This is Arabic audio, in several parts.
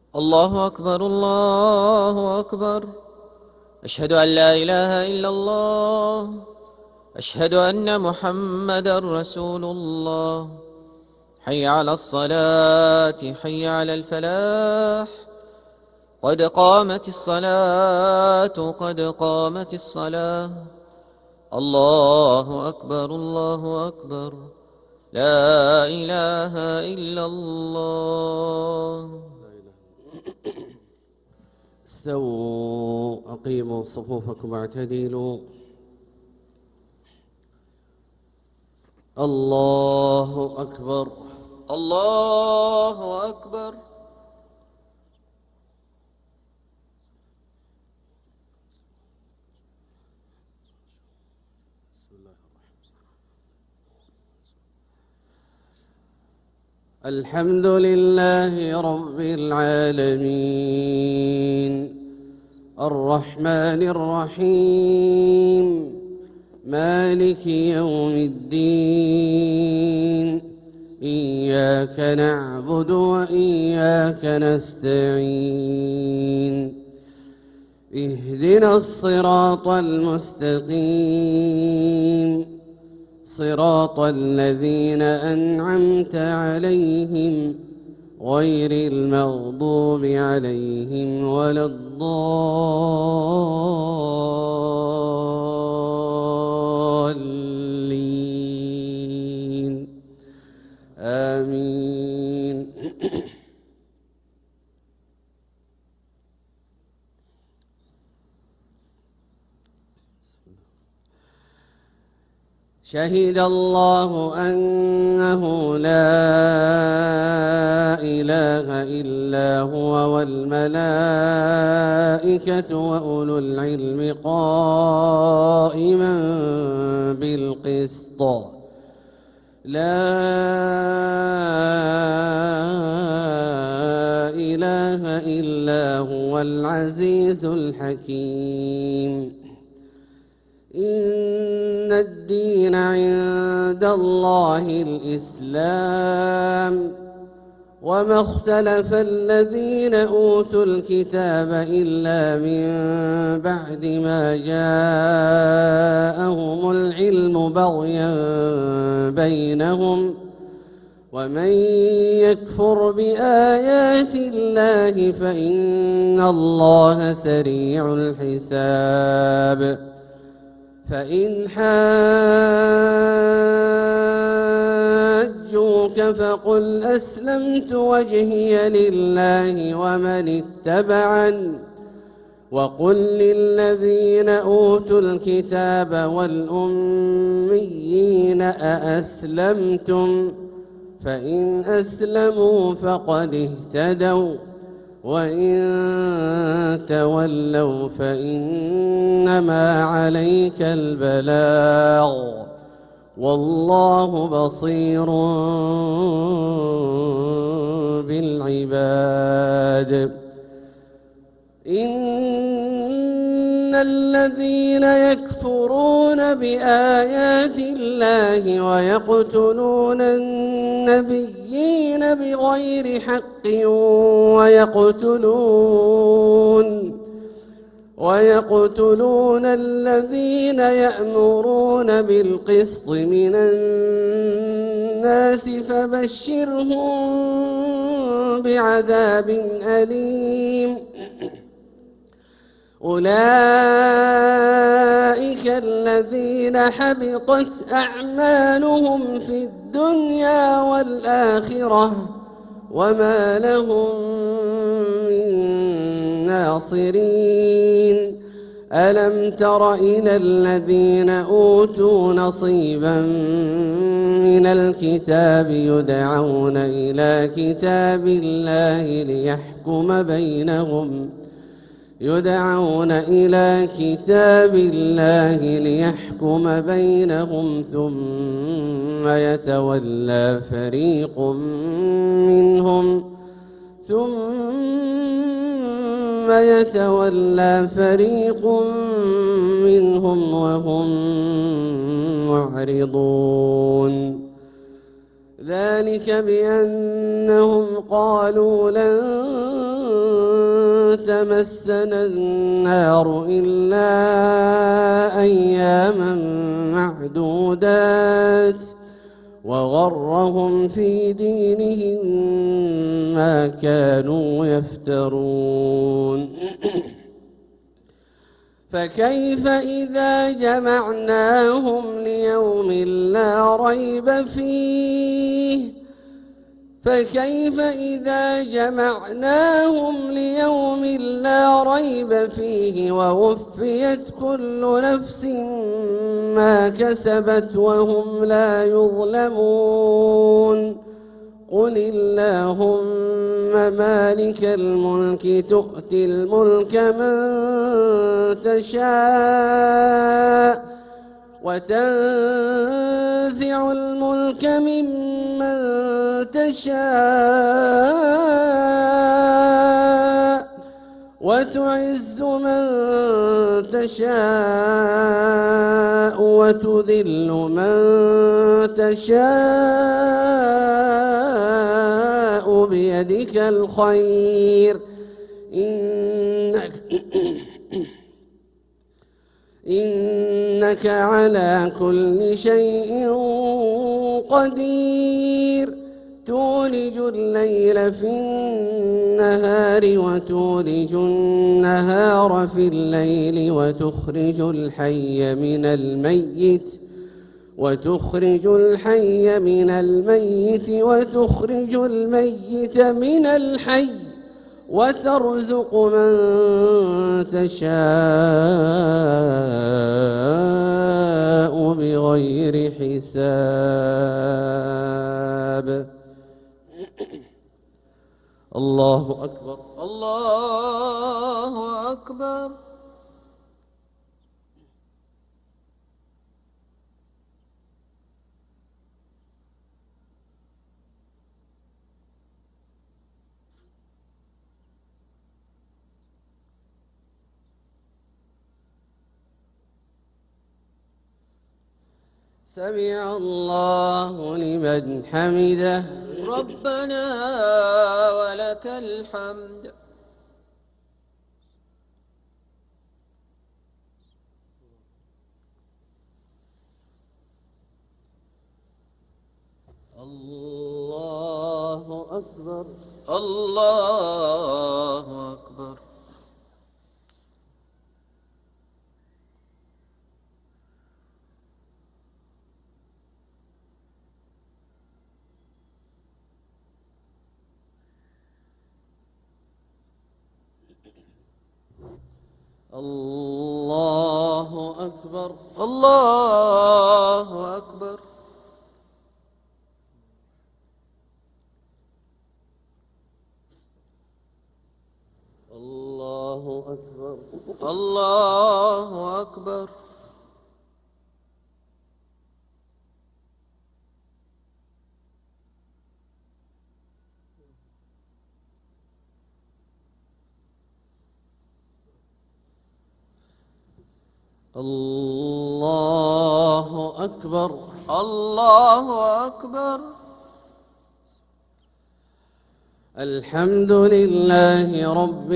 الله أكبر الله أكبر. أشهد أن لا إله إلا الله. أشهد أن محمدا رسول الله. حي على الصلاة، حي على الفلاح. قد قامت الصلاة، قد قامت الصلاة. الله أكبر الله أكبر. لا إله إلا الله. استووا، أقيموا صفوفكم واعتدلوا. الله أكبر الله أكبر. الحمد لله رب العالمين، الرحمن الرحيم، مالك يوم الدين. إياك نعبد وإياك نستعين. اهدنا الصراط المستقيم، صراط الذين أنعمت عليهم غير المغضوب عليهم ولا الضالين. آمين. شهد الله أنه لا إله إلا هو والملائكة وأولو العلم قائما بالقسط. لا إله إلا هو العزيز الحكيم. إن الدين عند الله الإسلام، وما اختلف الذين أوتوا الكتاب إلا من بعد ما جاءهم العلم بغيا بينهم. ومن يكفر بآيات الله فإن الله سريع الحساب. فإن حاجوك فقل أسلمت وجهي لله ومن اتبعني، وقل للذين أوتوا الكتاب والأميين أأسلمتم؟ فإن أسلموا فقد اهتدوا، وإن تولوا فإنما عليك البلاغ، والله بصير بالعباد. إن الذين يكفرون بآيات الله ويقتلون النبيين بغير حق ويقتلون الذين يأمرون بالقسط من الناس فبشرهم بعذاب أليم. أولئك الذين حبطت أعمالهم في الدنيا والآخرة وما لهم من ناصرين. ألم تر إلى الذين أوتوا نصيبا من الكتاب يدعون إلى كتاب الله ليحكم بينهم ثم يتولى فريق منهم وهم معرضون. ذلك بأنهم قالوا لن تمسنا النار إلا أياما معدودات وغرهم في دينهم ما كانوا يفترون فكيف إذا جمعناهم ليوم لا ريب فيه ووفيت كل نفس ما كسبت وهم لا يظلمون قل اللهم مالك الملك تؤتي الملك من تشاء وتنزع الملك ممن تشاء وتعز من تشاء وتذل من تشاء بيدك الخير إنك على كل شيء قدير تولج الليل في النهار وتولج النهار في الليل وتخرج الحي من الميت وتخرج الميت من الحي وترزق من تشاء بغير حساب الله أكبر الله أكبر. سمع الله لمن حمده ربنا ولك الحمد. الله أكبر الله أكبر. الله أكبر الله أكبر. الله أكبر الله أكبر. الله أكبر الله أكبر. الحمد لله رب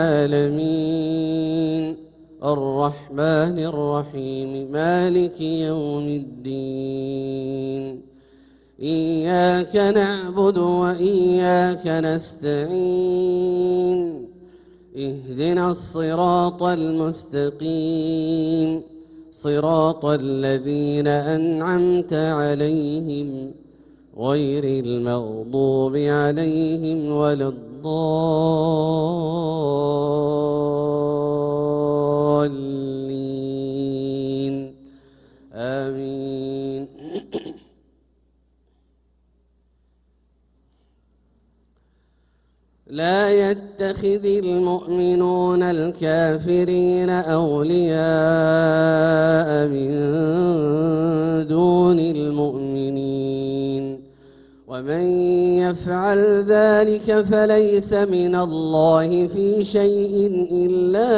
العالمين الرحمن الرحيم مالك يوم الدين إياك نعبد وإياك نستعين اهدنا الصراط المستقيم صراط الذين أنعمت عليهم غير المغضوب عليهم ولا الضالين آمين. لا يتخذ المؤمنون الكافرين أولياء من دون المؤمنين ومن يفعل ذلك فليس من الله في شيء إلا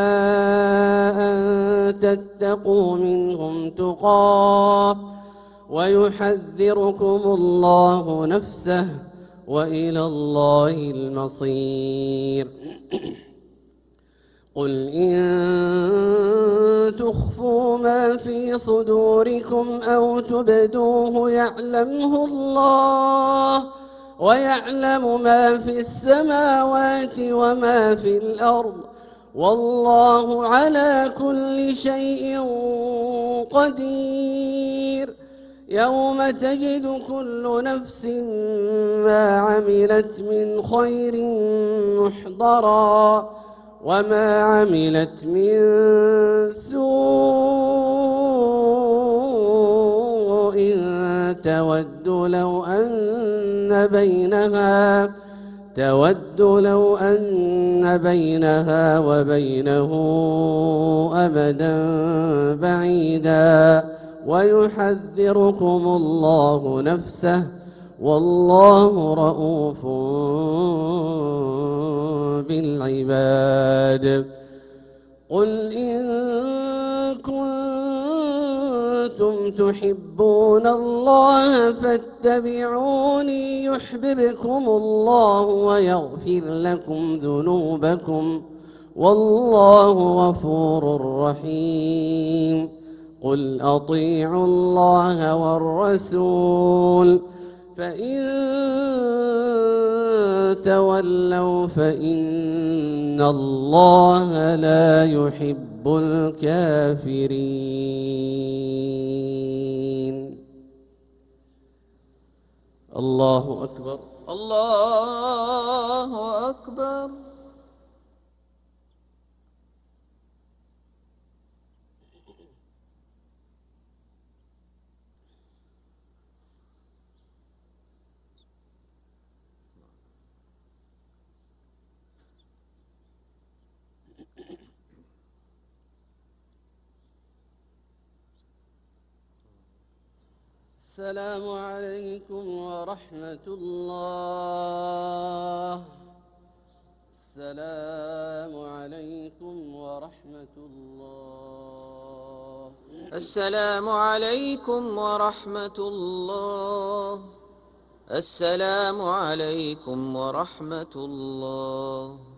أن تتقوا منهم تقاه ويحذركم الله نفسه وإلى الله المصير. قل إن تخفوا ما في صدوركم أو تبدوه يعلمه الله ويعلم ما في السماوات وما في الأرض والله على كل شيء قدير. يوم تجد كل نفس ما عملت من خير محضرا وما عملت من سوء تود لو أن بينها وبينه أمدا بعيدا ويحذركم الله نفسه والله رؤوف بالعباد. قل إن كنتم تحبون الله فاتبعوني يحببكم الله ويغفر لكم ذنوبكم والله غفور رحيم. قل أطيعوا الله والرسول فإن تولوا فإن الله لا يحب الكافرين. الله أكبر. الله أكبر. السلام عليكم ورحمة الله. السلام عليكم ورحمة الله. السلام عليكم ورحمة الله. السلام عليكم ورحمة الله.